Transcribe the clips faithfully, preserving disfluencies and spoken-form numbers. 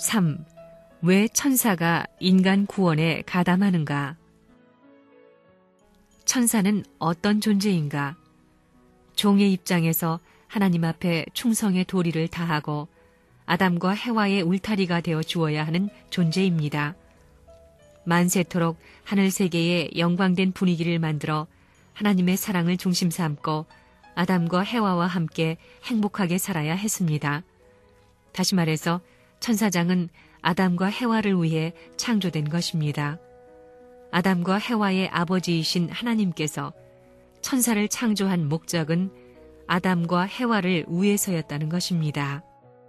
삼. 왜 천사가 인간 구원에 가담하는가? 천사는 어떤 존재인가? 종의 입장에서 하나님 앞에 충성의 도리를 다하고 아담과 해와의 울타리가 되어 주어야 하는 존재입니다. 만세토록 하늘세계에 영광된 분위기를 만들어 하나님의 사랑을 중심 삼고 아담과 해와와 함께 행복하게 살아야 했습니다. 다시 말해서 천사장은 아담과 해와를 위해 창조된 것입니다. 아담과 해와의 아버지이신 하나님께서 천사를 창조한 목적은 아담과 해와를 위해서였다는 것입니다.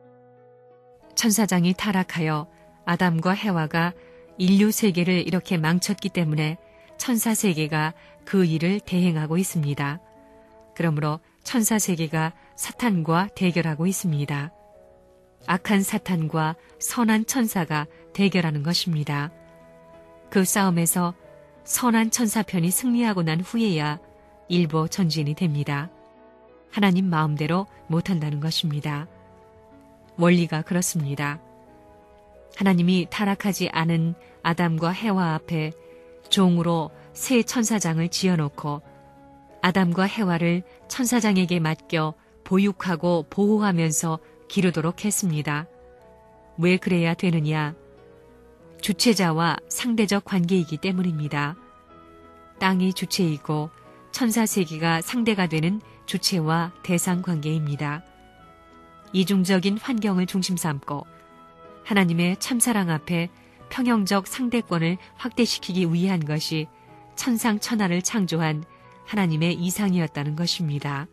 천사장이 타락하여 아담과 해와가 인류 세계를 이렇게 망쳤기 때문에 천사 세계가 그 일을 대행하고 있습니다. 그러므로 천사 세계가 사탄과 대결하고 있습니다. 악한 사탄과 선한 천사가 대결하는 것입니다. 그 싸움에서 선한 천사 편이 승리하고 난 후에야 일보 전진이 됩니다. 하나님 마음대로 못한다는 것입니다. 원리가 그렇습니다. 하나님이 타락하지 않은 아담과 해와 앞에 종으로 새 천사장을 지어놓고 아담과 해와를 천사장에게 맡겨 보육하고 보호하면서 기르도록 했습니다. 왜 그래야 되느냐? 주체자와 상대적 관계이기 때문입니다. 땅이 주체이고 천사세계가 상대가 되는 주체와 대상 관계입니다. 이중적인 환경을 중심 삼고 하나님의 참사랑 앞에 평형적 상대권을 확대시키기 위한 것이 천상천하를 창조한 하나님의 이상이었다는 것입니다.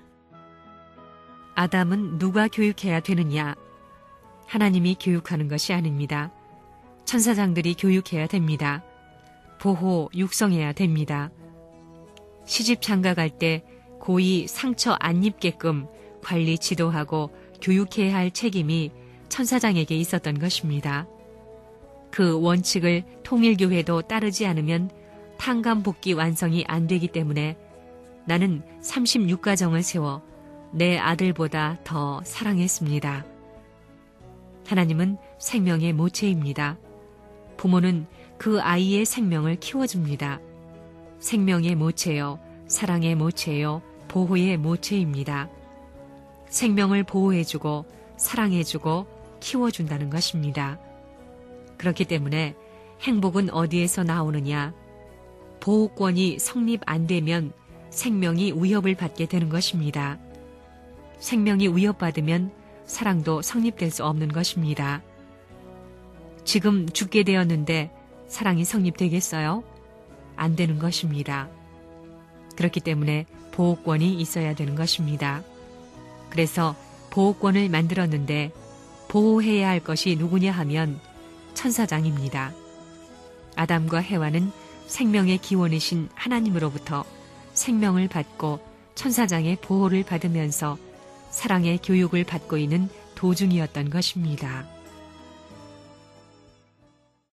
아담은 누가 교육해야 되느냐? 하나님이 교육하는 것이 아닙니다. 천사장들이 교육해야 됩니다. 보호, 육성해야 됩니다. 시집 장가갈 때 고이 상처 안 입게끔 관리, 지도하고 교육해야 할 책임이 천사장에게 있었던 것입니다. 그 원칙을 통일교회도 따르지 않으면 탕감복귀 완성이 안 되기 때문에 나는 삼십육 가정을 세워 내 아들보다 더 사랑했습니다. 하나님은 생명의 모체입니다. 부모는 그 아이의 생명을 키워줍니다. 생명의 모체요, 사랑의 모체요, 보호의 모체입니다. 생명을 보호해주고 사랑해주고 키워준다는 것입니다. 그렇기 때문에 행복은 어디에서 나오느냐? 보호권이 성립 안 되면 생명이 위협을 받게 되는 것입니다. 생명이 위협받으면 사랑도 성립될 수 없는 것입니다. 지금 죽게 되었는데 사랑이 성립되겠어요? 안 되는 것입니다. 그렇기 때문에 보호권이 있어야 되는 것입니다. 그래서 보호권을 만들었는데 보호해야 할 것이 누구냐 하면 천사장입니다. 아담과 해와는 생명의 기원이신 하나님으로부터 생명을 받고 천사장의 보호를 받으면서 사랑의 교육을 받고 있는 도중이었던 것입니다.